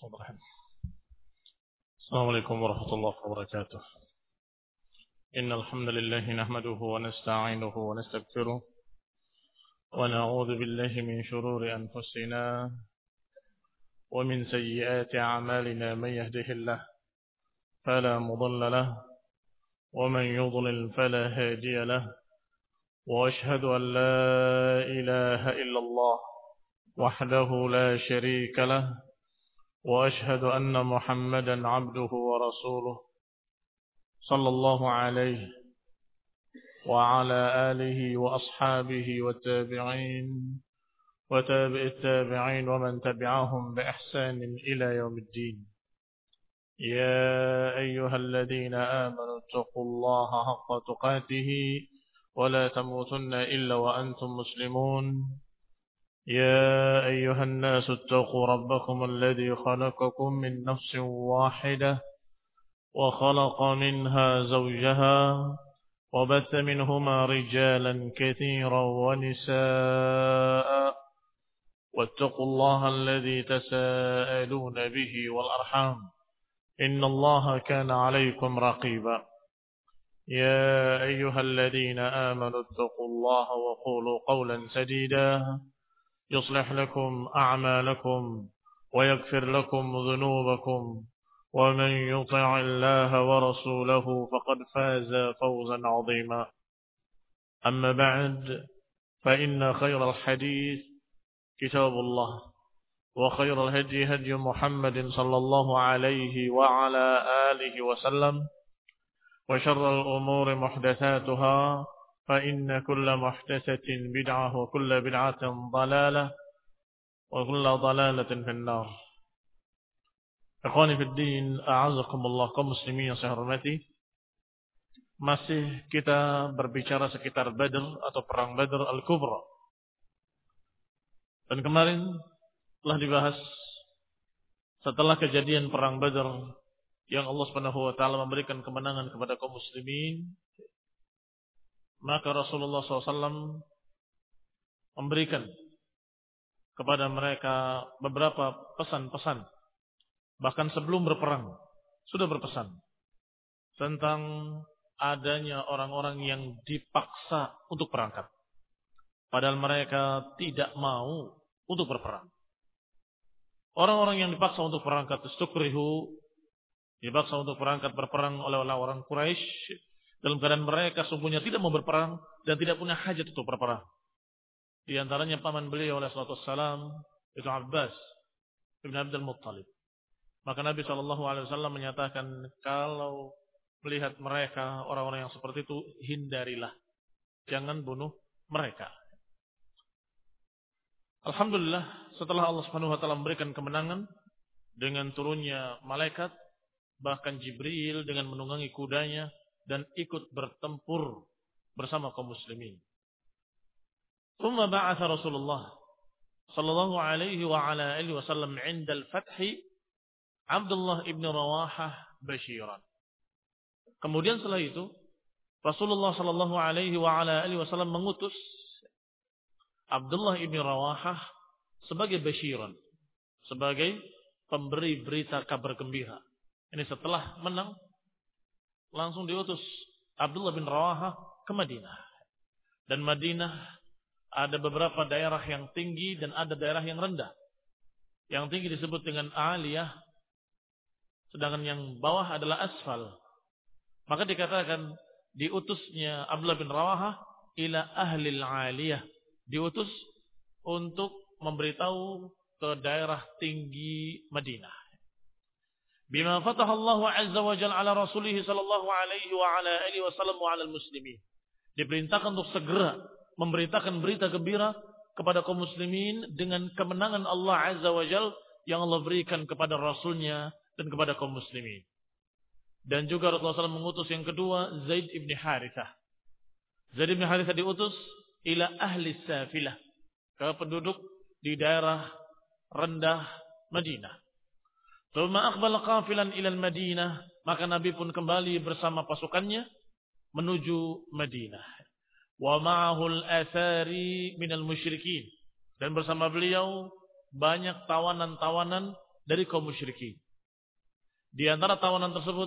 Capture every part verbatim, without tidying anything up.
السلام عليكم ورحمة الله وبركاته. إن الحمد لله نحمده ونستعينه ونستغفره ونعوذ بالله من شرور أنفسنا ومن سيئات أعمالنا. من يهده الله فلا مضل له ومن يضلل فلا هادي له، وأشهد أن لا إله إلا الله وحده لا شريك له، وأشهد أن محمدا عبده ورسوله صلى الله عليه وعلى آله وأصحابه والتابعين وتابع التابعين ومن تبعهم بإحسان إلى يوم الدين. يا أيها الذين آمنوا اتقوا الله حق تقاته ولا تموتن إلا وأنتم مسلمون. يا أيها الناس اتقوا ربكم الذي خلقكم من نفس واحدة وخلق منها زوجها وبث منهما رجالا كثيرا ونساء، واتقوا الله الذي تساءلون به والأرحام إن الله كان عليكم رقيبا. يا أيها الذين آمنوا اتقوا الله وقولوا قولا سديدا يصلح لكم أعمالكم ويغفر لكم ذنوبكم، ومن يطع الله ورسوله فقد فاز فوزا عظيما. أما بعد، فإن خير الحديث كتاب الله، وخير الهدي هدي محمد صلى الله عليه وعلى آله وسلم، وشر الأمور محدثاتها فإن كل محدثة بدعة وكل بدعة ضلالة وكل ضلالة في النار. Ikhwani fid din, a'azakumullah, kaum muslimin yang saya hormati. Masih kita berbicara sekitar Badr atau perang Badr Al-Kubra. Dan kemarin telah dibahas setelah kejadian perang Badr yang Allah Subhanahu wa taala memberikan kemenangan kepada kaum muslimin, maka Rasulullah shallallahu alaihi wasallam memberikan kepada mereka beberapa pesan-pesan. Bahkan sebelum berperang sudah berpesan tentang adanya orang-orang yang dipaksa untuk berangkat, padahal mereka tidak mau untuk berperang. Orang-orang yang dipaksa untuk berangkat, istukrihu, dipaksa untuk berangkat berperang oleh orang Quraisy dalam keadaan mereka sungguhnya tidak mau berperang dan tidak punya hajat untuk berperang. Di antaranya paman beliau alaihi salatu wassalam, itu Abbas bin Abdul Muttalib. Maka Nabi shallallahu alaihi wasallam menyatakan, kalau melihat mereka orang-orang yang seperti itu, hindarilah, jangan bunuh mereka. Alhamdulillah, setelah Allah Subhanahu wa taala memberikan kemenangan dengan turunnya malaikat, bahkan Jibril dengan menunggangi kudanya dan ikut bertempur bersama kaum muslimin. Thumma ba'atha Rasulullah sallallahu alaihi wa ala alihi wasallam 'inda al-fath Abdullah ibn Rawahah basyiran. Kemudian setelah itu Rasulullah sallallahu alaihi wa ala alihi wasallam mengutus Abdullah ibn Rawahah sebagai basyiran, sebagai pemberi berita kabar gembira. Ini setelah menang, langsung diutus Abdullah bin Rawahah ke Madinah. Dan Madinah ada beberapa daerah yang tinggi dan ada daerah yang rendah. Yang tinggi disebut dengan aliyah, sedangkan yang bawah adalah asfal. Maka dikatakan diutusnya Abdullah bin Rawahah ila ahlil aliyah, diutus untuk memberitahu ke daerah tinggi Madinah. Bima fataha Allah azza wa jalla ala rasulih sallallahu alaihi wa ala alihi wasallam wa ala muslimin. Diperintahkan untuk segera memberitakan berita gembira kepada kaum muslimin dengan kemenangan Allah azza wa jalla yang Allah berikan kepada rasulnya dan kepada kaum muslimin. Dan juga Rasulullah shallallahu alaihi wasallam mengutus yang kedua Zaid ibn Harithah. Zaid ibn Harithah diutus ila ahli safilah, ke penduduk di daerah rendah Madinah. Thumma aqbala qafilan ila al-Madinah, maka Nabi pun kembali bersama pasukannya menuju Madinah. Wa ma'ahu al-athari minal musyrikin, dan bersama beliau banyak tawanan-tawanan dari kaum musyrikin. Di antara tawanan tersebut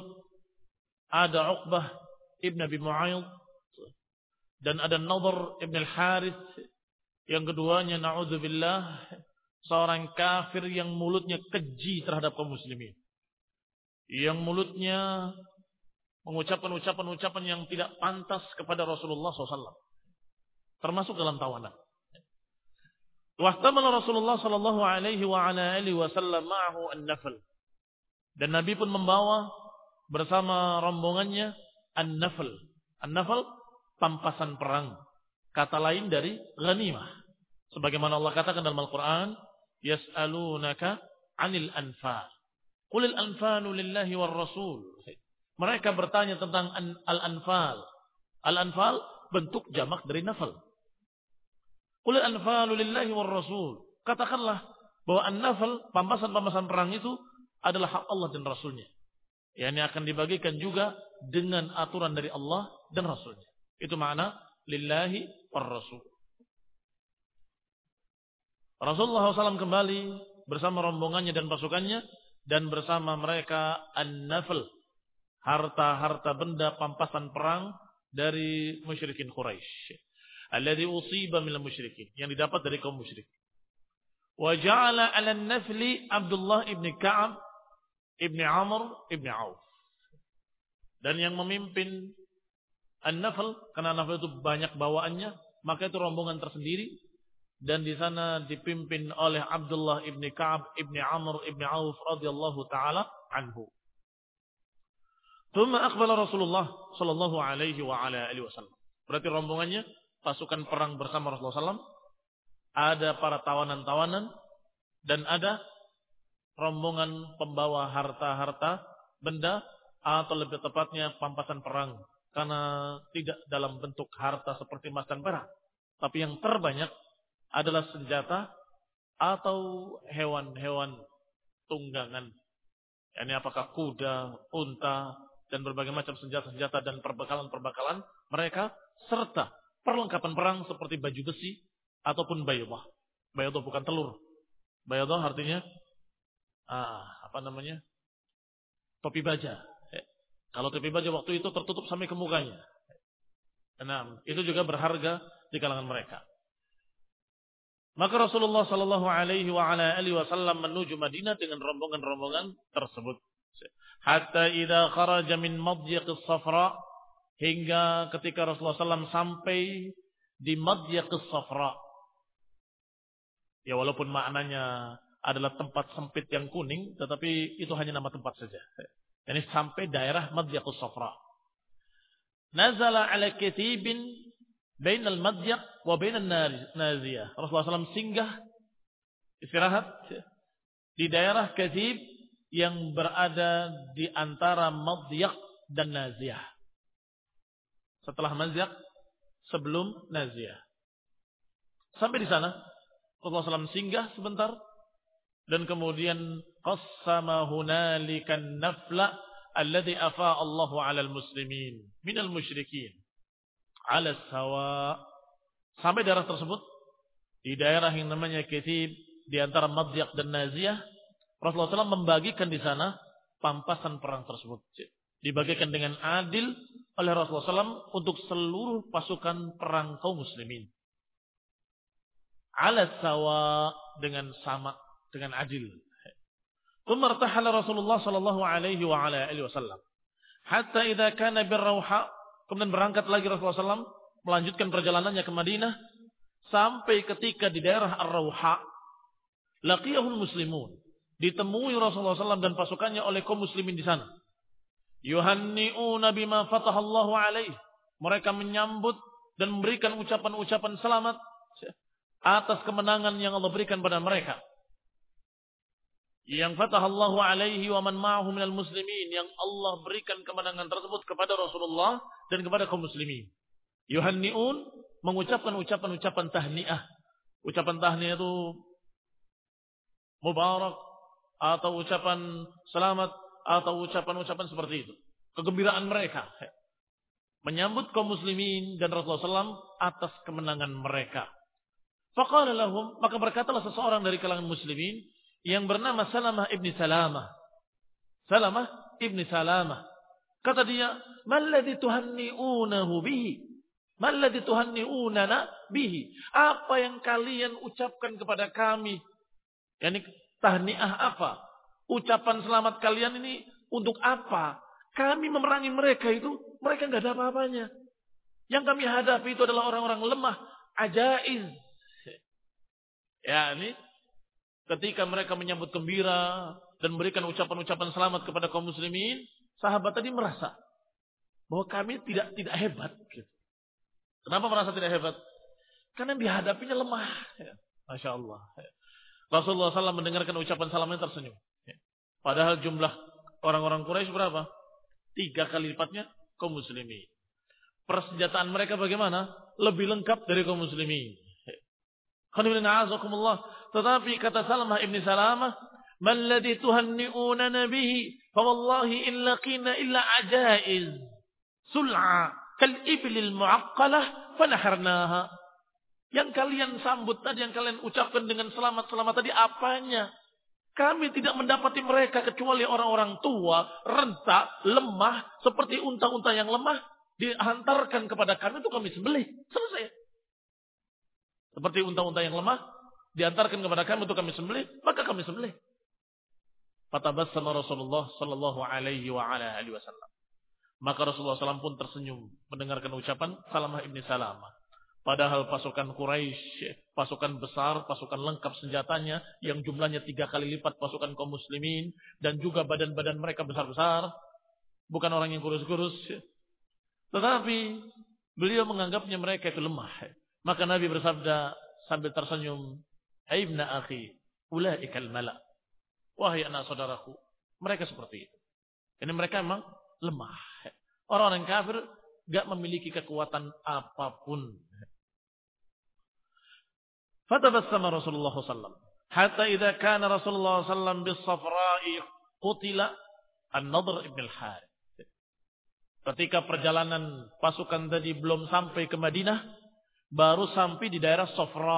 ada Uqbah ibn Abi Mu'ayyid dan ada Nadhr ibn al-Harith. Yang keduanya na'udzubillah seorang kafir yang mulutnya keji terhadap kaum muslimin. Yang mulutnya mengucapkan ucapan-ucapan yang tidak pantas kepada Rasulullah shallallahu alaihi wasallam. Termasuk dalam tawanan. Wahtamala Rasulullah sallallahu alaihi wa ala alihi wasallam ma'ahu an-nafl. Dan Nabi pun membawa bersama rombongannya an-nafl. An-nafl pampasan perang. Kata lain dari ghanimah. Sebagaimana Allah katakan dalam Al-Qur'an, yas'alunaka 'anil anfal. Qulil anfalu lillahi war rasul. Mereka bertanya tentang al-anfal. Al-anfal bentuk jamak dari nafal. Qul al-anfalu lillahi war rasul. Katakanlah bahwa an-nafal, pampasan-pampasan perang itu adalah hak Allah dan Rasulnya. Yang akan dibagikan juga dengan aturan dari Allah dan Rasulnya. Itu makna lillahi war rasul. Rasulullah shallallahu alaihi wasallam kembali bersama rombongannya dan pasukannya dan bersama mereka an-nafal, harta-harta benda pampasan perang dari musyrikin Quraisy. Alladhi usiba minal musyrikin, yang didapat dari kaum musyrik. Wa ja'ala 'ala an-nafli Abdullah ibn Ka'ab ibn Amr ibn Auf. Dan yang memimpin an-nafl, karena nafl itu banyak bawaannya, maka itu rombongan tersendiri. Dan di sana dipimpin oleh Abdullah ibn Ka'ab ibn Amr ibn Auf radhiyallahu taala anhu. Thumma aqbala Rasulullah sallallahu alaihi wa ala alihi wasallam. Berarti rombongannya pasukan perang bersama Rasulullah sallallahu alaihi wasallam, ada para tawanan-tawanan dan ada rombongan pembawa harta-harta benda atau lebih tepatnya pampasan perang, karena tidak dalam bentuk harta seperti emas dan perak, tapi yang terbanyak adalah senjata atau hewan-hewan tunggangan. Ini apakah kuda, unta, dan berbagai macam senjata-senjata dan perbekalan-perbekalan mereka, serta perlengkapan perang seperti baju besi ataupun baydah. Baydah bukan telur. Baydah artinya ah, apa namanya? Topi baja. Kalau topi baja waktu itu tertutup sampai ke mukanya. Nah, itu juga berharga di kalangan mereka. Maka Rasulullah sallallahu alaihi wa ala alihi wasallam menuju Madinah dengan rombongan-rombongan tersebut. Hatta idza kharaja min madyiqis safra, hingga ketika Rasulullah sallallahu alaihi wasallam sampai di madyiqis safra. Ya walaupun maknanya adalah tempat sempit yang kuning, tetapi itu hanya nama tempat saja. Jadi sampai daerah madyiqis safra. Nazala ala katibin bainal madyiq wa bainan naziyah. Rasulullah sallallahu alaihi wasallam singgah istirahat di daerah Kathib yang berada di antara madyiq dan naziyah. Setelah madyiq, sebelum naziyah. Sampai di sana Rasulullah sallallahu alaihi wasallam singgah sebentar dan kemudian qassama hunalikan nafla alladhi afa Allahu 'alal muslimin minal musyrikin. Ala sawa, sampai daerah tersebut di daerah yang namanya Kathib di antara Madyiq dan Naziyah, Rasulullah sallallahu alaihi wasallam membagikan di sana pampasan perang tersebut, dibagikan dengan adil oleh Rasulullah sallallahu alaihi wasallam untuk seluruh pasukan perang kaum muslimin. Ala sawa, dengan sama, dengan adil. Tsumma irtahala Rasulullah sallallahu alaihi wa ala alihi wasallam hatta idza kana birrawha. Kemudian berangkat lagi Rasulullah sallallahu alaihi wasallam melanjutkan perjalanannya ke Madinah sampai ketika di daerah Ar-Rawha laqiyahul muslimun, ditemui Rasulullah sallallahu alaihi wasallam dan pasukannya oleh kaum muslimin di sana. Yuhanni'una bima fatahallahu alaihi, mereka menyambut dan memberikan ucapan-ucapan selamat atas kemenangan yang Allah berikan pada mereka. Yang fatahallahu alaihi wa man ma'ahu minal muslimin, yang Allah berikan kemenangan tersebut kepada Rasulullah dan kepada kaum muslimin. Yuhanni'un, mengucapkan ucapan-ucapan tahniah. Ucapan tahniah itu mubarak, atau ucapan selamat, atau ucapan-ucapan seperti itu. Kegembiraan mereka menyambut kaum muslimin dan Rasulullah sallallahu alaihi wasallam atas kemenangan mereka. Faqala lahum, maka berkatalah seseorang dari kalangan muslimin, yang bernama Salamah ibni Salamah. Salamah ibni Salamah. Kata dia, "Malladzi tuhanni'unahu bihi? Malladzi tuhanni'unana bihi?" Apa yang kalian ucapkan kepada kami? Yani tahniah apa? Ucapan selamat kalian ini untuk apa? Kami memerangi mereka itu, mereka enggak ada apa-apanya. Yang kami hadapi itu adalah orang-orang lemah, ajaiz. Ya, ini ketika mereka menyambut gembira dan memberikan ucapan-ucapan selamat kepada kaum muslimin, sahabat tadi merasa bahwa kami tidak tidak hebat. Kenapa merasa tidak hebat? Karena yang dihadapinya lemah. Masya Allah. Rasulullah shallallahu alaihi wasallam mendengarkan ucapan salamnya tersenyum. Padahal jumlah orang-orang Quraisy berapa? Tiga kali lipatnya kaum muslimin. Persenjataan mereka bagaimana? Lebih lengkap dari kaum muslimin. Tetapi kata Salamah ibni Salamah, "Man ladzi tuhanni'unana bihi, fa wallahi in laqina illa ajaiz sul'a kal iblil mu'aqqalah fa naharnaha." Yang kalian sambut tadi, yang kalian ucapkan dengan selamat-selamat tadi apanya? Kami tidak mendapati mereka kecuali orang-orang tua, renta, lemah, seperti unta-unta yang lemah, dihantarkan kepada kami untuk kami sembelih. Selesai. Seperti unta-unta yang lemah, diantarkan kepada kami untuk kami sembelih, maka kami sembelih. Fatabassama Rasulullah sallallahu alaihi wa ala alihi wasallam. Maka Rasulullah sallallahu alaihi wasallam pun tersenyum mendengarkan ucapan Salamah ibni Salamah. Padahal pasukan Quraisy, pasukan besar, pasukan lengkap senjatanya, yang jumlahnya tiga kali lipat pasukan kaum muslimin, dan juga badan-badan mereka besar-besar, bukan orang yang kurus-kurus. Tetapi beliau menganggapnya mereka itu lemah. Maka Nabi bersabda sambil tersenyum, "Aibna akhi, ulaikal mala." Wahai anak saudaraku, mereka seperti itu. Ini mereka memang lemah. Orang-orang kafir gak memiliki kekuatan apapun. Fatabassama Rasulullah sallallahu alaihi wasallam hatta idza kana Rasulullah sallallahu alaihi wasallam bis-Safra'i qutila An-Nadhr ibn al-Harith. Ketika perjalanan pasukan tadi belum sampai ke Madinah, baru sampai di daerah Safra,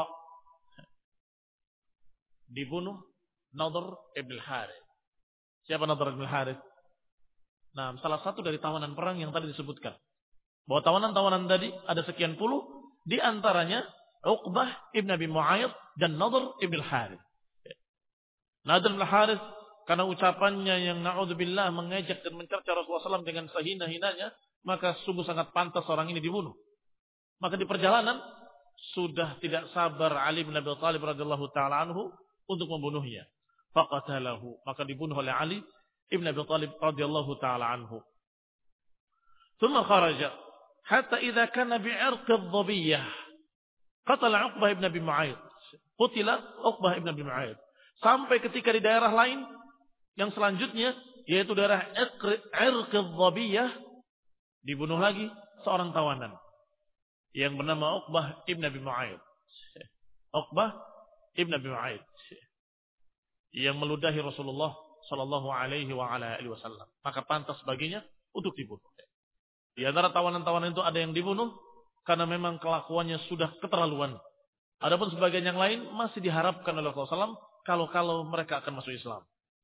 dibunuh Nadhr ibn al-Harith. Siapa Nadhr ibn al-Harith? Nah, salah satu dari tawanan perang yang tadi disebutkan. Bahwa tawanan-tawanan tadi ada sekian puluh, di antaranya Uqbah ibn Abi Mu'ayyid dan Nadhr ibn al-Harith. Nadhr ibn al-Harith karena ucapannya yang na'udzubillah mengejek dan mencerca Rasulullah sallallahu alaihi wasallam dengan sehina-hinanya, maka sungguh sangat pantas orang ini dibunuh. Maka di perjalanan sudah tidak sabar Ali bin Abi Thalib radhiyallahu taala anhu untuk membunuhnya. Faqatalahu, maka dibunuh oleh Ali ibn Abi Thalib radhiyallahu taala anhu. Thumma kharaja hatta idza kana bi'irq adh-dhabiyyah qatala Uqbah ibn Abi Mu'ayyid. Qutila Uqbah ibn Abi Mu'ayyid. Sampai ketika di daerah lain yang selanjutnya, yaitu daerah Irq adh-Dhabiyyah, dibunuh lagi seorang tawanan yang bernama Uqbah ibn Abi Mu'ayyid. Uqbah ibn Abi Mu'ayyid yang meludahi Rasulullah sallallahu alaihi wa ala alihi wasallam. Maka pantas baginya untuk dibunuh. Di antara tawanan-tawanan itu ada yang dibunuh karena memang kelakuannya sudah keterlaluan. Adapun sebagian yang lain masih diharapkan oleh Rasulullah sallallahu alaihi wasallam kalau-kalau mereka akan masuk Islam.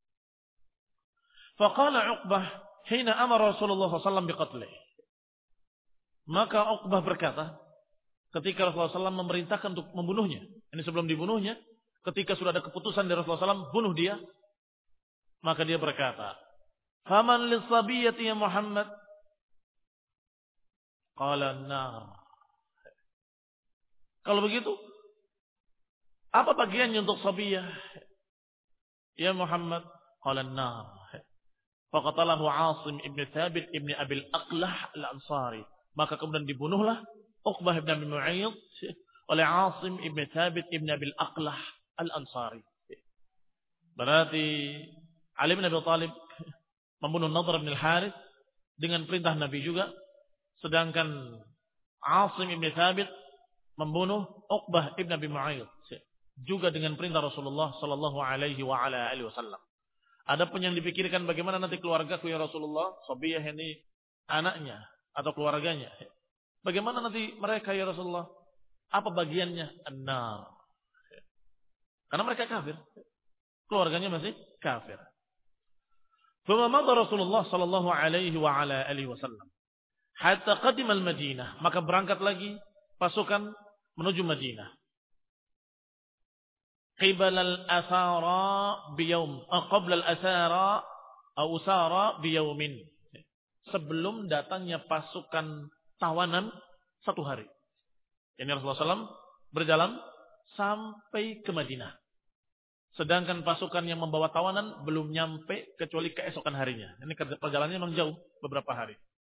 Faqala Uqbah hina amara Rasulullah sallallahu alaihi wasallam biqatlih. Maka Uqbah berkata, ketika Rasulullah sallallahu alaihi wasallam memerintahkan untuk membunuhnya. Ini sebelum dibunuhnya, ketika sudah ada keputusan dari Rasulullah sallallahu alaihi wasallam, bunuh dia. Maka dia berkata, "Faman lis-sabiyyati ya Muhammad?" Qala an-nar. Kalau begitu, apa bagiannya untuk sabiyah? Ya Muhammad, qala an-nar. Faqatalahu Asim ibn Thabit ibn Abil Aqlah al-Ansari. Maka kemudian dibunuhlah Uqbah ibn Abi Mu'ayyid oleh Asim ibn Thabit ibn Abil Aqlah al-Ansari. Berarti Ali bin Abi Thalib membunuh Nadhr bin al-Harith dengan perintah Nabi juga, sedangkan Asim ibn Thabit membunuh Uqbah ibn Abi Mu'ayyid juga dengan perintah Rasulullah sallallahu alaihi wa ala alihi wasallam. Adapun yang dipikirkan bagaimana nanti keluargaku ya Rasulullah, sabiyah ini anaknya atau keluarganya. Bagaimana nanti mereka ya Rasulullah? Apa bagiannya? An-nar. Karena mereka kafir. Keluarganya masih kafir. Famadha Rasulullah sallallahu alaihi wa ala alihi wasallam hatta qadima al-Madinah, maka berangkat lagi pasukan menuju Madinah. Qibal al-asara biyawm, qabla al-asara aw usara biyawmin. Sebelum datangnya pasukan tawanan satu hari. Ini Rasulullah sallallahu alaihi wasallam berjalan sampai ke Madinah. Sedangkan pasukan yang membawa tawanan belum nyampe kecuali keesokan harinya. Ini perjalanannya memang jauh, beberapa hari.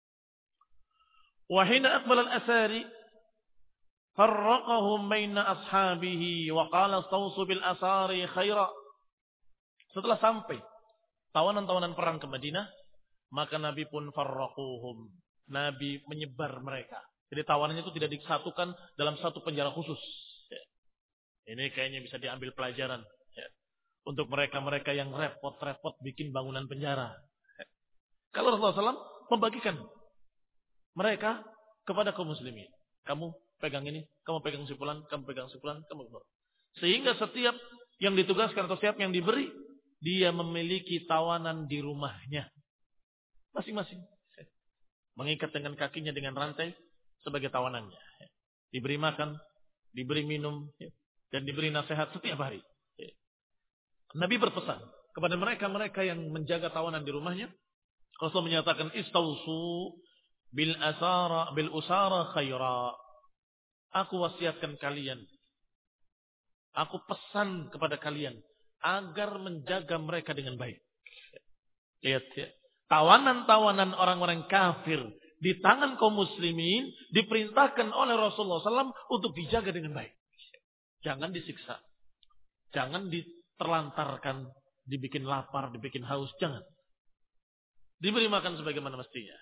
Wa hina aqbala al-asari farraqahum baina ashabihi wa qala istawsu bil asari khaira. Setelah sampai tawanan-tawanan perang ke Madinah, maka Nabi pun farraquhum. Nabi menyebar mereka. Jadi tawanannya itu tidak disatukan dalam satu penjara khusus. Ini kayaknya bisa diambil pelajaran. Untuk mereka-mereka yang repot-repot bikin bangunan penjara. Kalau Rasulullah shallallahu alaihi wasallam membagikan mereka kepada kaum muslimin. Kamu pegang ini, kamu pegang simpulan, kamu pegang simpulan, kamu pegang. Sehingga setiap yang ditugaskan atau setiap yang diberi, dia memiliki tawanan di rumahnya. Masing-masing. Mengikat dengan kakinya dengan rantai sebagai tawanannya. Diberi makan, diberi minum, dan diberi nasihat setiap hari. Nabi berpesan kepada mereka-mereka yang menjaga tawanan di rumahnya. Rasul menyatakan istausu bil asara bil usara khaira. Aku wasiatkan kalian. Aku pesan kepada kalian agar menjaga mereka dengan baik. Lihat ya. Tawanan-tawanan orang-orang kafir di tangan kaum muslimin diperintahkan oleh Rasulullah shallallahu alaihi wasallam untuk dijaga dengan baik. Jangan disiksa. Jangan di terlantarkan, dibikin lapar, dibikin haus, jangan. Diberi makan sebagaimana mestinya.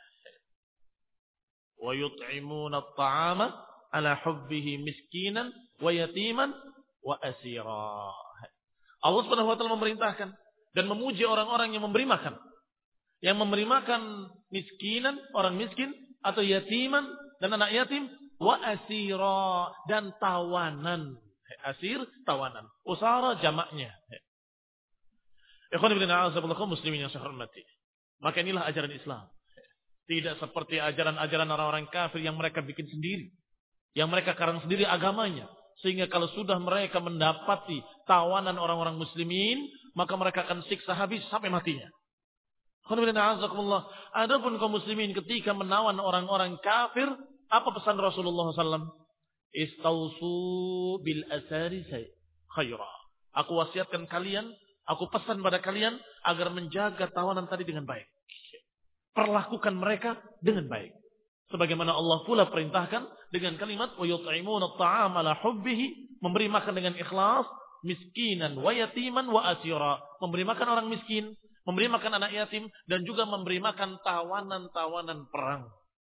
Wa yut'imuna at-ta'ama ala hubbihi miskinan wa yatiman wa asira. Allah Subhanahu wa taala memerintahkan dan memuji orang-orang yang memberi makan. Yang memberi makan miskinan, orang miskin atau yatiman dan anak yatim wa asira dan tawanan. Asir, tawanan. Usara jamaknya. Ikhwan ibn a'azaballah kaum muslimin yang saya hormati. Maka inilah ajaran Islam. Tidak seperti ajaran-ajaran orang-orang kafir yang mereka bikin sendiri. Yang mereka karang sendiri agamanya. Sehingga kalau sudah mereka mendapati tawanan orang-orang muslimin, maka mereka akan siksa habis sampai matinya. Ikhwan ibn a'azaballah. Adapun kaum muslimin ketika menawan orang-orang kafir, apa pesan Rasulullah sallallahu alaihi wasallam? Istausu bil asari khaira. Aku wasiatkan kalian, aku pesan pada kalian agar menjaga tawanan tadi dengan baik. Perlakukan mereka dengan baik. Sebagaimana Allah pula perintahkan dengan kalimat wa yut'imuna at-ta'ama ala hubbihi, memberi makan dengan ikhlas, miskinan wa yatiman wa asira, memberi makan orang miskin, memberi makan anak yatim dan juga memberi makan tawanan-tawanan perang.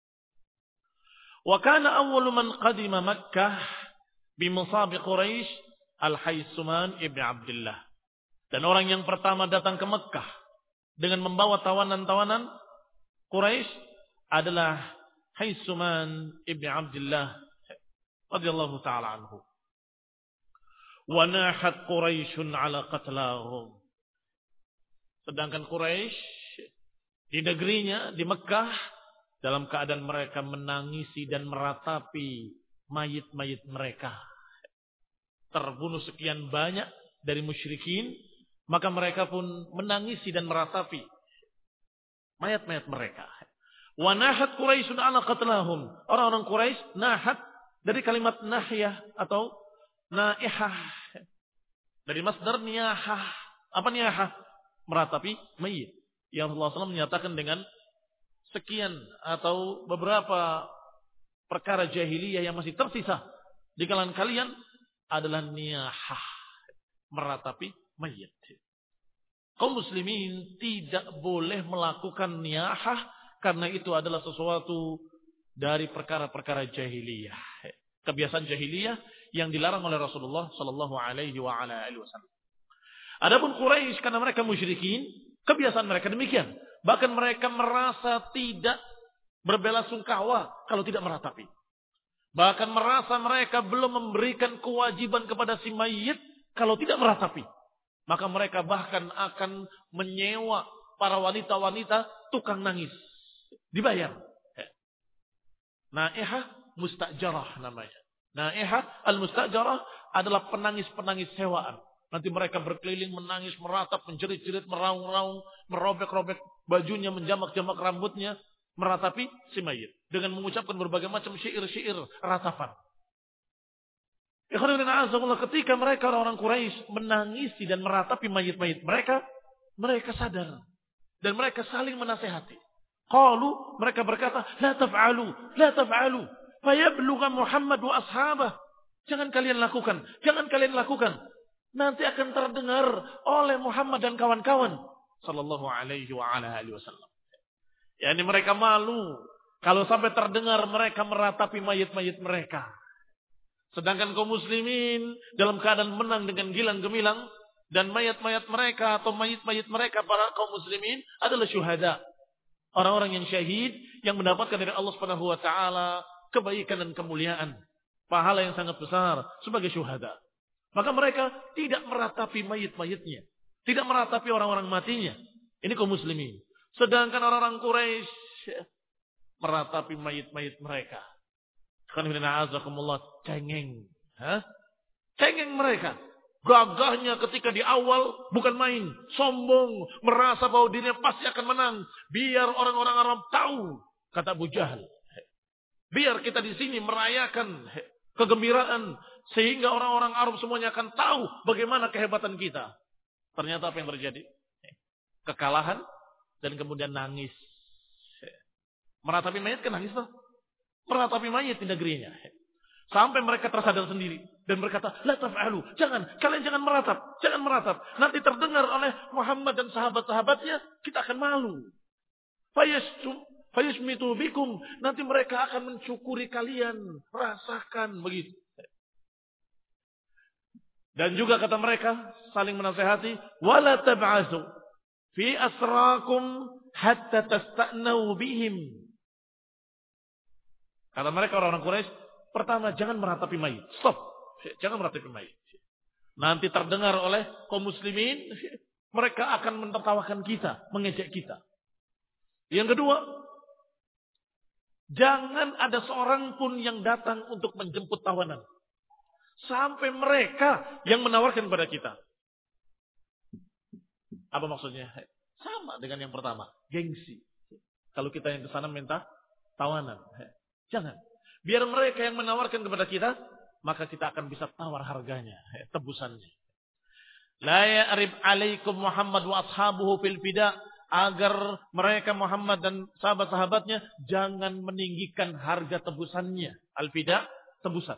Wa kana awwalu man qadima Makkah bi musab Quraisy Al-Haisuman ibn Abdullah. Dan orang yang pertama datang ke Mekah dengan membawa tawanan-tawanan Quraisy adalah Haisuman ibn Abdullah radhiyallahu taala anhu. Wa nahat Quraisyun ala qatlahum. Sedangkan Quraisy di negerinya di Mekah dalam keadaan mereka menangisi dan meratapi mayit-mayit mereka. Terbunuh sekian banyak dari musyrikin, maka mereka pun menangisi dan meratapi mayat-mayat mereka. Wa nahat Quraisyun ala qatlahum. Orang-orang Quraisy nahat dari kalimat nahyah atau naihah. Dari masdar niyahah. Apa niyahah? Meratapi mayit. Yang Rasulullah shallallahu alaihi wasallam menyatakan dengan sekian atau beberapa perkara jahiliyah yang masih tersisa di kalangan kalian adalah niyahah, meratapi mayit. Kaum muslimin tidak boleh melakukan niyahah karena itu adalah sesuatu dari perkara-perkara jahiliyah, kebiasaan jahiliyah yang dilarang oleh Rasulullah sallallahu alaihi wasallam. Adapun Quraisy karena mereka musyrikin, kebiasaan mereka demikian. Bahkan mereka merasa tidak berbelasungkawa kalau tidak meratapi. Bahkan merasa mereka belum memberikan kewajiban kepada si mayit kalau tidak meratapi. Maka mereka bahkan akan menyewa para wanita-wanita tukang nangis. Dibayar. Naihah mustajarah namanya. Naihah al-mustajarah adalah penangis-penangis sewaan. Nanti mereka berkeliling menangis, meratap, menjerit-jerit, meraung-raung, merobek-robek bajunya, menjamak-jamak rambutnya, meratapi si mayit dengan mengucapkan berbagai macam syair-syair ratapan. Ketika mereka orang-orang Quraisy menangisi dan meratapi mayit-mayit mereka, mereka sadar dan mereka saling menasehati. Qalu, mereka berkata, la taf'alu, la taf'alu, fayablugha Muhammad wa ashabah. Jangan kalian lakukan, jangan kalian lakukan. Nanti akan terdengar oleh Muhammad dan kawan-kawan sallallahu alaihi wa ala alihi wasallam. Yani mereka malu kalau sampai terdengar mereka meratapi mayit-mayit mereka. Sedangkan kaum muslimin dalam keadaan menang dengan gilang gemilang dan mayat-mayat mereka atau mayit-mayit mereka para kaum muslimin adalah syuhada. Orang-orang yang syahid yang mendapatkan dari Allah Subhanahu wa taala kebaikan dan kemuliaan, pahala yang sangat besar sebagai syuhada. Maka mereka tidak meratapi mayit-mayitnya, tidak meratapi orang-orang matinya. Ini kaum muslimin. Sedangkan orang-orang Quraisy meratapi mayit-mayit mereka. Alhamdulillah, cengeng. Hah? Cengeng mereka. Gagahnya ketika di awal bukan main. Sombong. Merasa bahwa dirinya pasti akan menang. Biar orang-orang Arab tahu. Kata Abu Jahal. Biar kita di sini merayakan kegembiraan. Sehingga orang-orang Arab semuanya akan tahu bagaimana kehebatan kita. Ternyata apa yang terjadi? Kekalahan dan kemudian nangis. Meratapi mayat kan nangis tuh. Meratapi mayat di negerinya. Sampai mereka tersadar sendiri. Dan berkata, la taf'alu. Jangan, kalian jangan meratap. Jangan meratap. Nanti terdengar oleh Muhammad dan sahabat-sahabatnya, kita akan malu. Fayashmitu bikum. Nanti mereka akan mencukuri kalian. Rasakan begitu. Dan juga kata mereka, saling menasehati, wala tab'asu fi asrakum hatta tasta'nau bihim. Kata mereka orang-orang Quraisy, pertama jangan meratapi mayit. Stop. Jangan meratapi mayit. Nanti terdengar oleh kaum muslimin, mereka akan menertawakan kita, mengejek kita. Yang kedua, jangan ada seorang pun yang datang untuk menjemput tawanan. Sampai mereka yang menawarkan kepada kita. Apa maksudnya? Sama dengan yang pertama, gengsi. Kalau kita yang ke sana minta tawanan. Jangan. Biar mereka yang menawarkan kepada kita, maka kita akan bisa tawar harganya, tebusannya. La ya'rib alaikum Muhammad wa ashabuhu fil fida, agar mereka Muhammad dan sahabat-sahabatnya jangan meninggikan harga tebusannya. Al-fida, tebusan.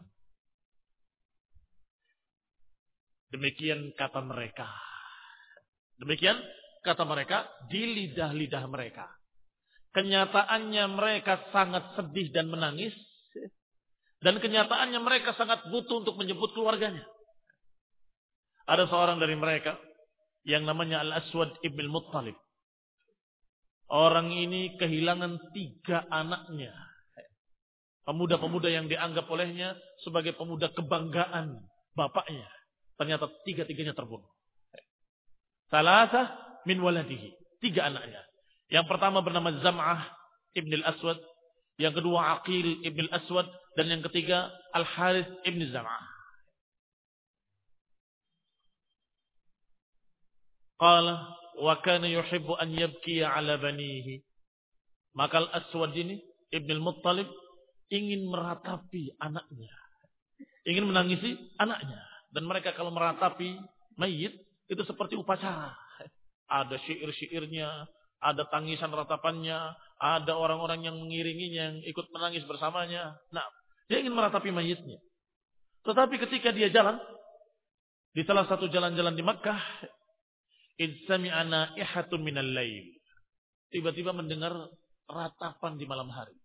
Demikian kata mereka. Demikian kata mereka di lidah-lidah mereka. Kenyataannya mereka sangat sedih dan menangis. Dan kenyataannya mereka sangat butuh untuk menjemput keluarganya. Ada seorang dari mereka yang namanya Al-Aswad Ibn Muttalib. Orang ini kehilangan tiga anaknya. Pemuda-pemuda yang dianggap olehnya sebagai pemuda kebanggaan bapaknya. Ternyata tiga-tiganya terbunuh. Salasah min waladihi. Tiga anaknya. Yang pertama bernama Zam'ah Ibn al-Aswad. Yang kedua Aqil Ibn al-Aswad. Dan yang ketiga Al-Harith Ibn Zam'ah. Qala wa kana yuhibbu an yabkiya ala banihi. Maka Al-Aswad ini Ibn al-Muttalib ingin meratapi anaknya. Ingin menangisi anaknya. Dan mereka kalau meratapi mayit itu seperti upacara. Ada syair-syairnya, ada tangisan ratapannya, ada orang-orang yang mengiringinya, yang ikut menangis bersamanya. Nah, dia ingin meratapi mayitnya. Tetapi ketika dia jalan di salah satu jalan-jalan di Makkah, id sami'a na'ihatun minal lail. Tiba-tiba mendengar ratapan di malam hari.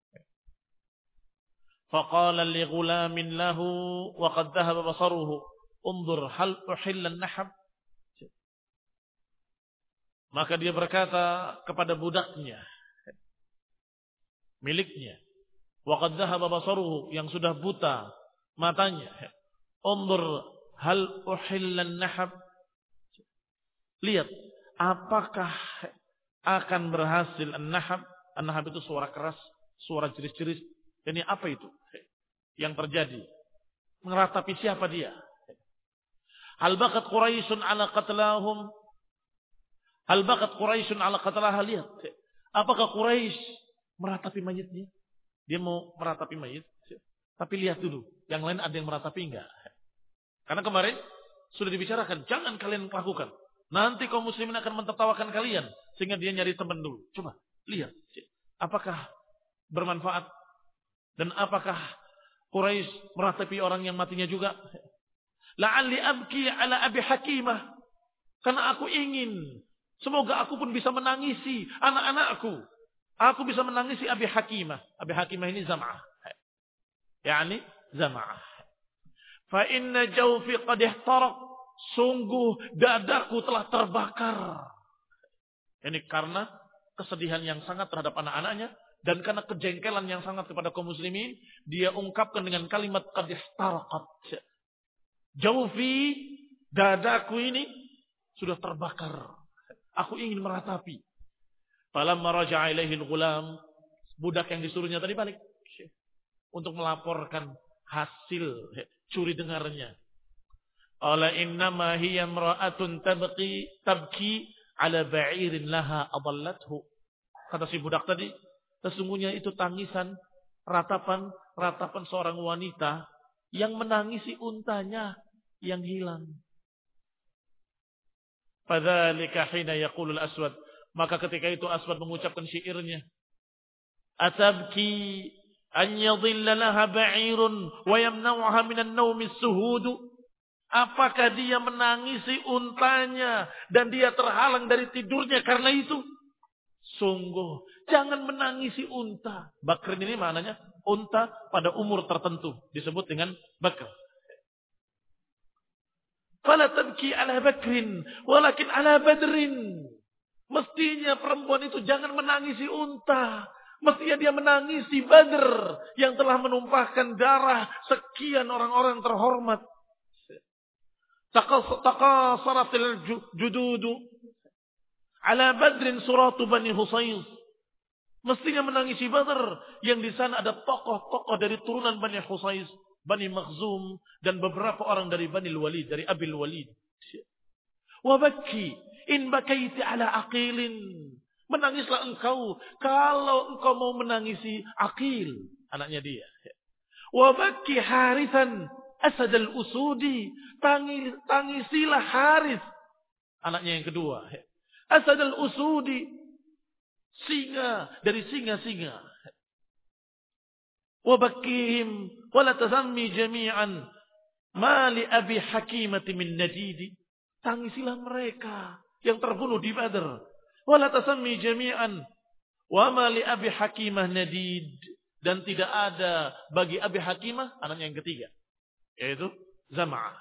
Faqala li ghulamin lahu wa qad dhahaba basaruhu unzur hal uhilla an-nahab. Maka dia berkata kepada budaknya, miliknya, wa qad dhahaba basaruhu, yang sudah buta matanya, unzur hal uhilla an-nahab. Lihat, apakah akan berhasil an-nahab? An-nahab itu suara keras, suara jeris-jeris. Ini apa itu yang terjadi? Meratapi siapa dia? Hal bakat Quraisyun ala qatlahum? Hal bakat Quraisyun ala qatlaha? Lihat, apakah Quraisy meratapi mayitnya? Dia mau meratapi mayit. Tapi lihat dulu, yang lain ada yang meratapi enggak? Karena kemarin sudah dibicarakan, jangan kalian lakukan. Nanti kaum muslimin akan mentertawakan kalian. Sehingga dia nyari teman dulu. Coba, lihat. Apakah bermanfaat? Dan apakah Quraisy meratapi orang yang matinya juga? La'alli abki ala Abi Hakimah. Karena aku ingin, semoga aku pun bisa menangisi anak-anakku. Aku bisa menangisi Abi Hakimah. Abi Hakimah ini Zam'ah. Yani Zam'ah. Fa inna jawfi qad ihtaraq. Sungguh dadaku telah terbakar. Ini karena kesedihan yang sangat terhadap anak-anaknya dan karena kejengkelan yang sangat kepada kaum muslimin, dia ungkapkan dengan kalimat qad ihtaraqat. Jawfi, dadaku ini sudah terbakar. Aku ingin meratapi. Falamma raja'a ilaihi al-ghulam, budak yang disuruhnya tadi balik untuk melaporkan hasil curi dengarnya. Ala innama hiya imra'atun tabqi tabki ala ba'irin laha adallathu. Kata si budak tadi, sesungguhnya itu tangisan, ratapan, ratapan seorang wanita yang menangisi untanya yang hilang. Fadzalika hina yaqulu al-aswad, maka ketika itu Aswad mengucapkan syairnya, atabki an yadhilla laha ba'irun wa yamna'uha minan nawmi as-suhud. Apakah dia menangisi untanya dan dia terhalang dari tidurnya karena itu? Sungguh, jangan menangisi unta. Bakrin ini maknanya unta pada umur tertentu, disebut dengan bakr. Fala tabki ala bakrin walakin ala badrin. Mestinya perempuan itu jangan menangisi unta. Mestinya dia menangisi Badr yang telah menumpahkan darah sekian orang-orang terhormat. Taqasaratil jududu ala Badrin suratu Bani Husayz. Mestinya menangisi Badr yang di sana ada tokoh-tokoh dari turunan Bani Husayz, Bani Makhzum dan beberapa orang dari Bani Walid, dari Abil Walid. Wa bakki in bakaiti ala aqilin. Menangislah engkau kalau engkau mau menangisi Aqil, anaknya dia. Wa bakki Harithan asad al-usudi. Tangis, tangisilah Harith, anaknya yang kedua. Asad al-usudi, singa dari singa-singa. Wa bakkihim wa la tazammi jami'an ma li Abi Hakimah min nadidi. Tangisilah mereka yang terbunuh di Badr. Wala tasammi jami'an wa ma li Abi Hakimah nadid, dan tidak ada bagi Abi Hakimah anaknya yang ketiga yaitu Zam'ah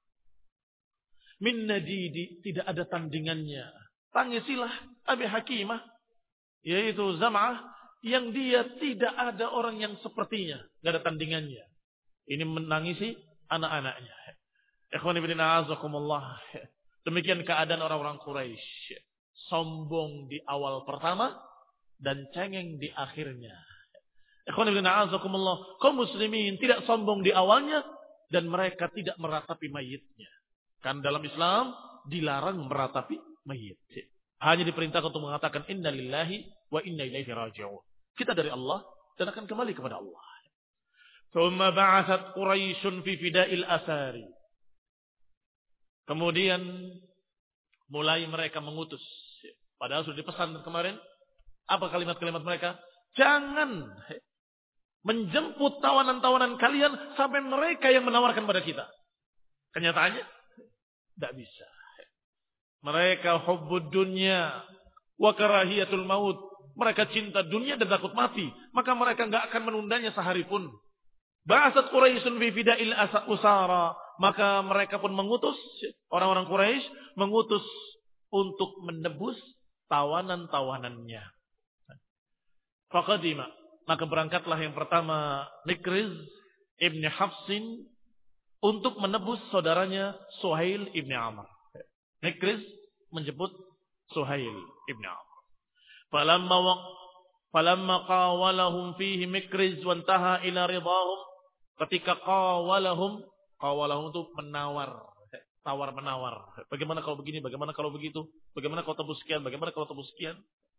min nadidi, tidak ada tandingannya. Tangisilah Abi Hakimah yaitu Zam'ah yang dia tidak ada orang yang sepertinya, tidak ada tandingannya. Ini menangisi anak-anaknya. Ikhwan fillah azakumullah. Demikian keadaan orang-orang Quraisy. Sombong di awal pertama dan cengeng di akhirnya. Ikhwan fillah azakumullah. Kaum muslimin tidak sombong di awalnya dan mereka tidak meratapi mayitnya. Kan dalam Islam dilarang meratapi mayit. Hanya diperintahkan untuk mengatakan inna lillahi wa inna ilaihi raji'un. Kita dari Allah dan akan kembali kepada Allah. Thumma ba'athat Quraisyun fi fida'il asari. Kemudian mulai mereka mengutus. Padahal sudah dipesan kemarin. Apa kalimat-kalimat mereka? Jangan menjemput tawanan-tawanan kalian sampai mereka yang menawarkan pada kita. Kenyataannya tidak bisa. Mereka hubbud dunya wa karahiyatul maut. Mereka cinta dunia dan takut mati. Maka mereka enggak akan menundanya sehari pun. Ba'asat Quraisyun fi fida'il usara. Maka mereka pun mengutus, orang-orang Quraisy mengutus untuk menebus tawanan-tawanannya. Faqadima, maka berangkatlah yang pertama Mikriz ibn Hafsin untuk menebus saudaranya Suhail ibn Amr. Mikriz menjemput Suhail ibn Amr. Falamma wa falamma qawalahum fihi Mikriz wa intaha ila ridahum, ketika qawalahum, qawalahum itu menawar, tawar menawar. Bagaimana kalau begini, bagaimana kalau begitu, bagaimana kalau tebus sekian, bagaimana kalau tebus sekian.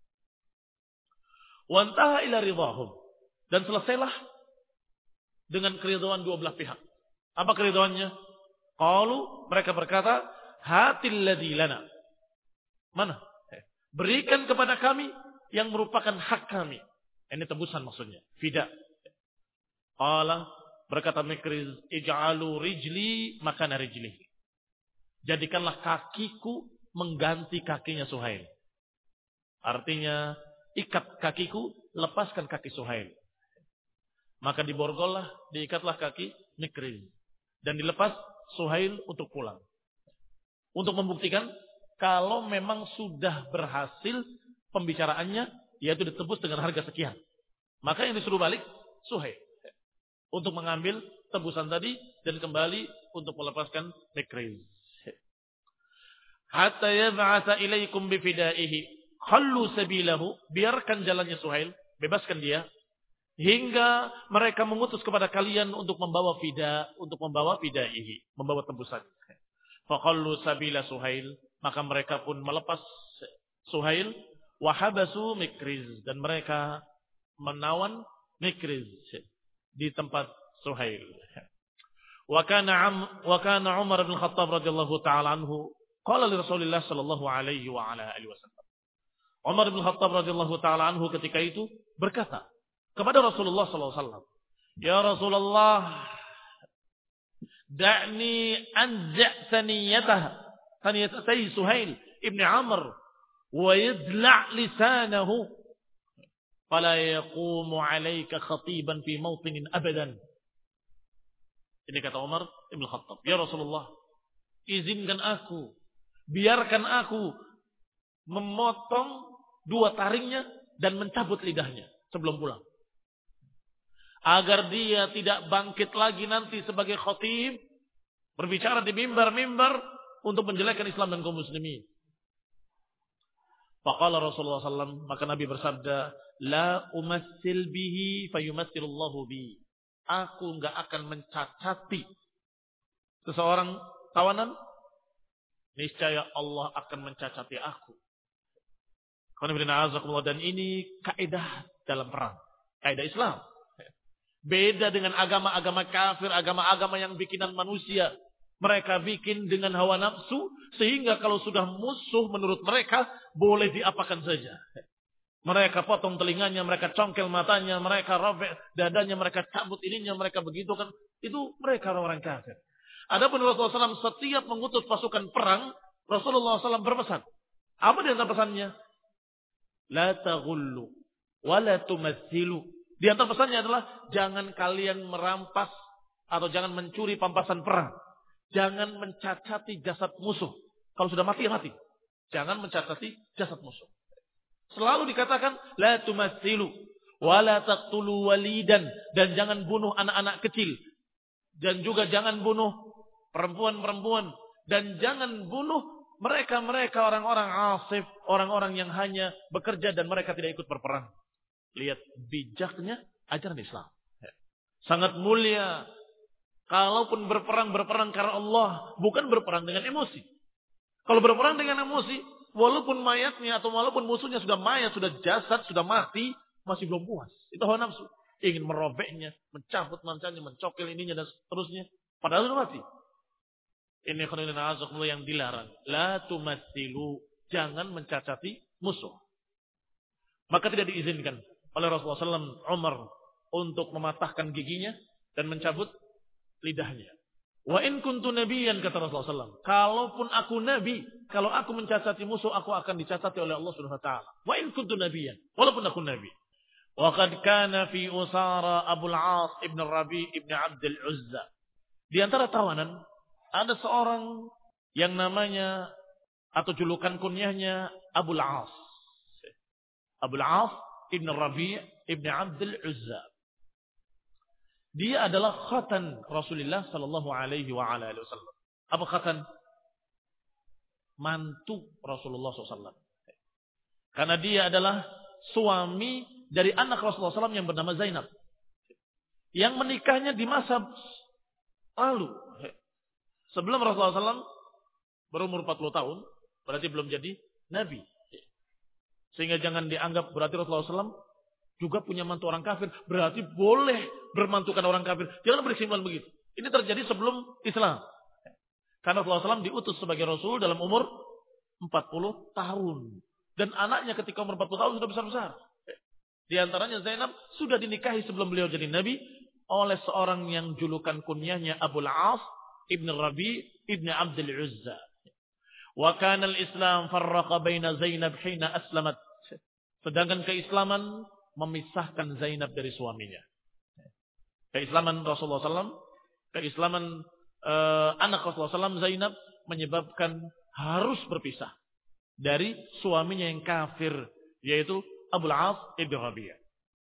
Wa intaha ila ridahum, dan selesailah dengan keridhaan dua belah pihak. Apa keridhaannya? Qalu, mereka berkata, hatil ladzi lana. Mana? Berikan kepada kami yang merupakan hak kami. Ini tebusan maksudnya, fida. Qala, berkata Mikriz, ij'alu rijli makana rijli. Jadikanlah kakiku mengganti kakinya Suhail. Artinya, ikat kakiku, lepaskan kaki Suhail. Maka diborgollah, diikatlah kaki Mikriz. Dan dilepas Suhail untuk pulang. Untuk membuktikan, kalau memang sudah berhasil pembicaraannya, yaitu ditebus dengan harga sekian. Maka yang disuruh balik, Suhail. Untuk mengambil tebusan tadi, dan kembali untuk melepaskan Mikriz. Hatta yab'atha ilaikum bifidaihi. Khallu sabilahu. Biarkan jalannya Suhail. Bebaskan dia. Hingga mereka mengutus kepada kalian untuk membawa fida. Untuk membawa fidaihi. Membawa tebusan. Faqallu sabila Suhail. Maka mereka pun melepas Suhail. Wahabasu Mikriz. Dan mereka menawan Mikriz. Di tempat Suhail. Wa kana Umar bin Khattab radhiyallahu ta'ala anhu. Qala li Rasulillah sallallahu alaihi wa ala alihi wasallam. Umar bin Khattab radhiyallahu ta'ala anhu ketika itu berkata kepada Rasulullah sallallahu alaihi wasallam, "Ya Rasulullah, da'ni anza' saniyataha, saniyat Sayyid Suhail ibn Amr wa yadla' lisanahu fala yaqumu 'alayka khatiban fi mawtinin abadan." Ini kata Umar bin Khattab, "Ya Rasulullah, izinkan aku, biarkan aku memotong dua taringnya dan mencabut lidahnya sebelum pulang. Agar dia tidak bangkit lagi nanti sebagai khatib, berbicara di mimbar-mimbar untuk menjelekkan Islam dan kaum muslimin." Faqala Rasulullah sallallahu alaihi wasallam, maka Nabi bersabda, "La umassil bihi fayumassilullahu bi." Aku enggak akan mencacati seseorang tawanan, niscaya Allah akan mencacati aku. Dan ini kaidah dalam perang, kaidah Islam. Beda dengan agama-agama kafir, agama-agama yang bikinan manusia. Mereka bikin dengan hawa nafsu, sehingga kalau sudah musuh menurut mereka, boleh diapakan saja. Mereka potong telinganya, mereka congkel matanya, mereka robek dadanya, mereka cabut ininya, mereka begitu kan. Itu mereka orang kafir. Adapun Rasulullah shallallahu alaihi wasallam setiap mengutus pasukan perang, Rasulullah shallallahu alaihi wasallam berpesan. Apa di antara pesannya? La taghullu wa la tumatsilu. Di antara pesannya adalah jangan kalian merampas atau jangan mencuri pampasan perang. Jangan mencacati jasad musuh. Kalau sudah mati ya mati. Jangan mencacati jasad musuh. Selalu dikatakan la tumatsilu wa la taqtulu walidan, dan jangan bunuh anak-anak kecil. Dan juga jangan bunuh perempuan-perempuan, dan jangan bunuh mereka-mereka orang-orang asif, orang-orang yang hanya bekerja dan mereka tidak ikut berperang. Lihat bijaknya ajaran Islam. Sangat mulia. Kalaupun berperang, berperang karena Allah, bukan berperang dengan emosi. Kalau berperang dengan emosi, walaupun mayatnya atau walaupun musuhnya sudah mayat, sudah jasad, sudah mati, masih belum puas. Itu hawa nafsu. Ingin merobeknya, mencabut mancanya, mencokil ininya dan seterusnya. Padahal sudah mati. Ini khairan azakumullah yang dilarang. La tumatsilu. Jangan mencacati musuh. Maka tidak diizinkan oleh Rasulullah shallallahu alaihi wasallam Umar untuk mematahkan giginya dan mencabut lidahnya. Wa in kuntu nabiyyan, kata Rasulullah shallallahu alaihi wasallam. Kalaupun aku nabi, kalau aku mencacati musuh, aku akan dicacati oleh Allah subhanahu wa taala. Wa in kuntu nabiyyan. Walaupun aku nabi. Wa qad kana fi usara Abu al-As ibn Rabi' ibn Abdul Uzza. Di antara tawanan ada seorang yang namanya atau julukan kunyahnya Abu al-As. Abu al-As ibn Rabi' ibn Abdul Uzza. Dia adalah khatan Rasulullah sallallahu alaihi wa ala alihi wasallam. Apa khatan? mantu Rasulullah shallallahu alaihi wasallam. Karena dia adalah suami dari anak Rasulullah shallallahu alaihi wasallam yang bernama Zainab. Yang menikahnya di masa lalu. Sebelum Rasulullah shallallahu alaihi wasallam berumur empat puluh tahun. Berarti belum jadi Nabi. Sehingga jangan dianggap berarti Rasulullah shallallahu alaihi wasallam juga punya mantu orang kafir. Berarti boleh bermantukan orang kafir. Jangan berkesimpulan begitu. Ini terjadi sebelum Islam. Karena Rasulullah shallallahu alaihi wasallam diutus sebagai Rasul dalam umur empat puluh tahun. Dan anaknya ketika umur empat puluh tahun sudah besar-besar. Di antaranya Zainab sudah dinikahi sebelum beliau jadi Nabi oleh seorang yang julukan kunyahnya Abul As ibn Rabi ibn Abdul Uzza. Wa kana al-Islam farraqa baina Zainab hina aslamat. Sedangkan keislaman memisahkan Zainab dari suaminya. Keislaman Rasulullah shallallahu alaihi wasallam, keislaman uh, anak Rasulullah shallallahu alaihi wasallam Zainab menyebabkan harus berpisah dari suaminya yang kafir, yaitu Abul As ibn Rabi'ah.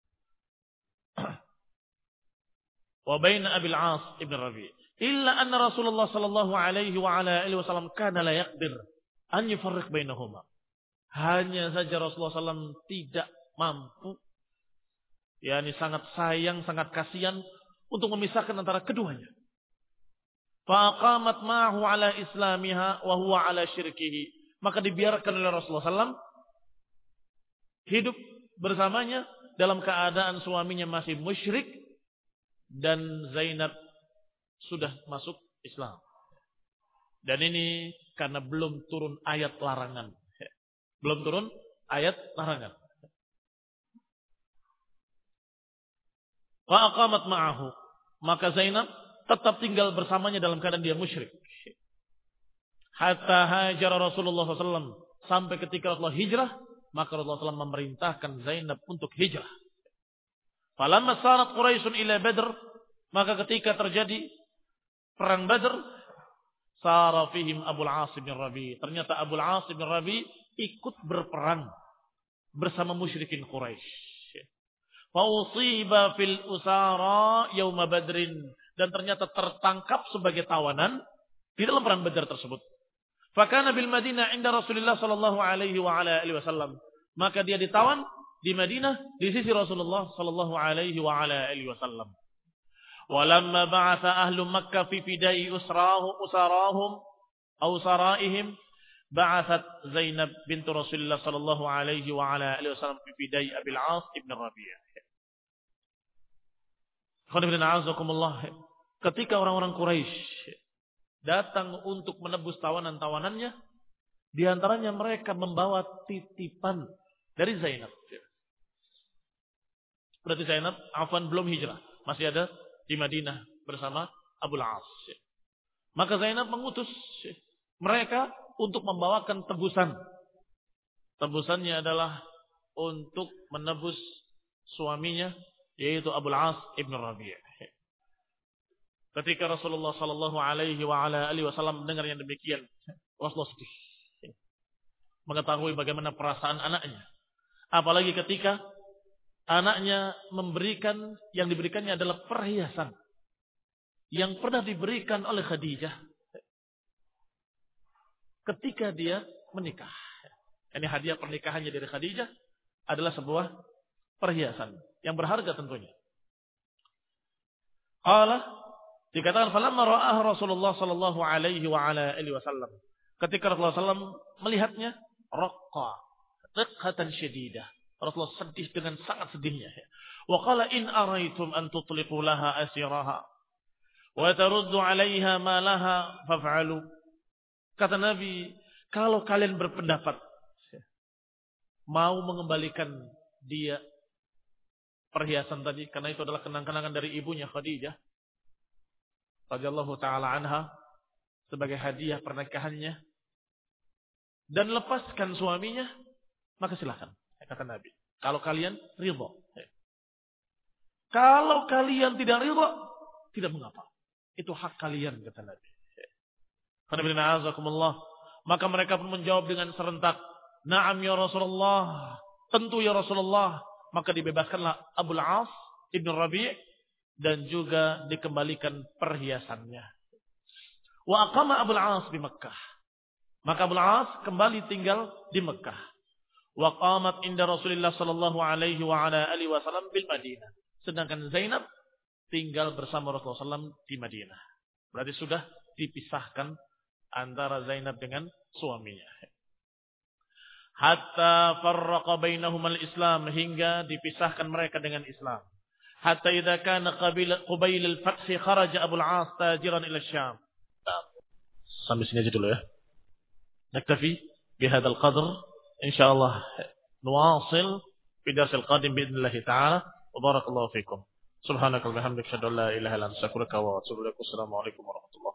Wa baina Abil As ibn Rabi'ah. Illa anna Rasulullah sallallahu alaihi wa ala alihi wasallam kana la yaqdir an yufarriq bainahuma. Hanya saja Rasulullah sallallahu alaihi wasallam tidak mampu, yakni sangat sayang, sangat kasihan untuk memisahkan antara keduanya. Fa aqamat ma'ahu ala islamiha wa huwa ala syirkihi. Maka dibiarkan oleh Rasulullah shallallahu alaihi wasallam hidup bersamanya dalam keadaan suaminya masih musyrik dan Zainab sudah masuk Islam. Dan ini karena belum turun ayat larangan. Belum turun ayat larangan. Wa aqamat ma'ahu. Maka Zainab tetap tinggal bersamanya dalam keadaan dia musyrik. Hatta hajara Rasulullah shallallahu alaihi wasallam. Sampai ketika Rasulullah hijrah, maka Rasulullah shallallahu alaihi wasallam memerintahkan Zainab untuk hijrah. Falamma sarat Quraisyun ila Badr, maka ketika terjadi perang Badr, sara fihim Abul As bin Rabi. Ternyata Abul As bin Rabi ikut berperang bersama musyrikin Quraisy. Fa usiba fil usara yauma Badrin, dan ternyata tertangkap sebagai tawanan di dalam perang Badar tersebut. Fakana bil Madinah inda Rasulullah sallallahu alaihi wa ala alihi wasallam. Maka dia ditawan di Madinah di sisi Rasulullah sallallahu alaihi wa ala alihi wasallam. Walamma ba'atha ahlu Makkah fi fidai usrahu usarahum aw saraihim, ba'athat Zainab bint Rasulullah sallallahu alaihi wa ala alihi wasallam fi fidai Abil As ibn Rabi'ah. Ketika orang-orang Quraisy datang untuk menebus tawanan-tawanannya, di antaranya mereka membawa titipan dari Zainab. Berarti Zainab afwan belum hijrah, masih ada di Madinah bersama Abul As. Maka Zainab mengutus mereka untuk membawakan tebusan. Tebusannya adalah untuk menebus suaminya, yaitu Abul As ibn Rabi'ah. Ketika Rasulullah sallallahu alaihi wa ala alihi wasallam mendengar yang demikian, Rasulullah sedih. Mengetahui bagaimana perasaan anaknya. Apalagi ketika anaknya memberikan, yang diberikannya adalah perhiasan yang pernah diberikan oleh Khadijah ketika dia menikah. Ini hadiah pernikahannya dari Khadijah adalah sebuah perhiasan yang berharga tentunya. Qala, dikatakan falamma ra'ah Rasulullah sallallahu alaihi wa ala alihi wasallam. Ketika Rasulullah sallallahu alaihi wasallam melihatnya, raqqa riqhatan syadidah. Rasulullah sedih dengan sangat sedihnya. Wa qala in araitum an tutliqu laha asiraha wa taruddu 'alaiha ma laha faf'alu. Kata Nabi, kalau kalian berpendapat mau mengembalikan dia perhiasan tadi, karena itu adalah kenang-kenangan dari ibunya Khadijah radhiyallahu taala anha sebagai hadiah pernikahannya, dan lepaskan suaminya, maka silakan, kata Nabi. Kalau kalian ridha. Kalau kalian tidak ridha, tidak mengapa. Itu hak kalian, kata Nabi. Maka mereka pun menjawab dengan serentak, "Na'am ya Rasulullah." Tentu ya Rasulullah. Maka dibebaskanlah Abul As ibn Rabi' dan juga dikembalikan perhiasannya. Wa aqama Abul As di Makkah. Maka Abul As kembali tinggal di Mekah. Wa qamat inda Rasulillah sallallahu alaihi wa ala alihi wasallam bil Madinah. Sedangkan Zainab tinggal bersama Rasulullah sallallahu alaihi wasallam di Madinah. Berarti sudah dipisahkan antara Zainab dengan suaminya. Hatta farraqa bainahum al-Islam, hingga dipisahkan mereka dengan Islam. Hatta idza kana qabil al-fath kharaja Abul As tajiran ila Syam. Sampai sini aja dulu ya. نكتفي بهذا القدر إن شاء الله نواصل في درس القادم بإذن الله تعالى وبارك الله فيكم سبحانك اللهم وبحمدك أشهد أن لا إله إلا أنت أستغفرك وأتوب إليك والسلام عليكم ورحمة الله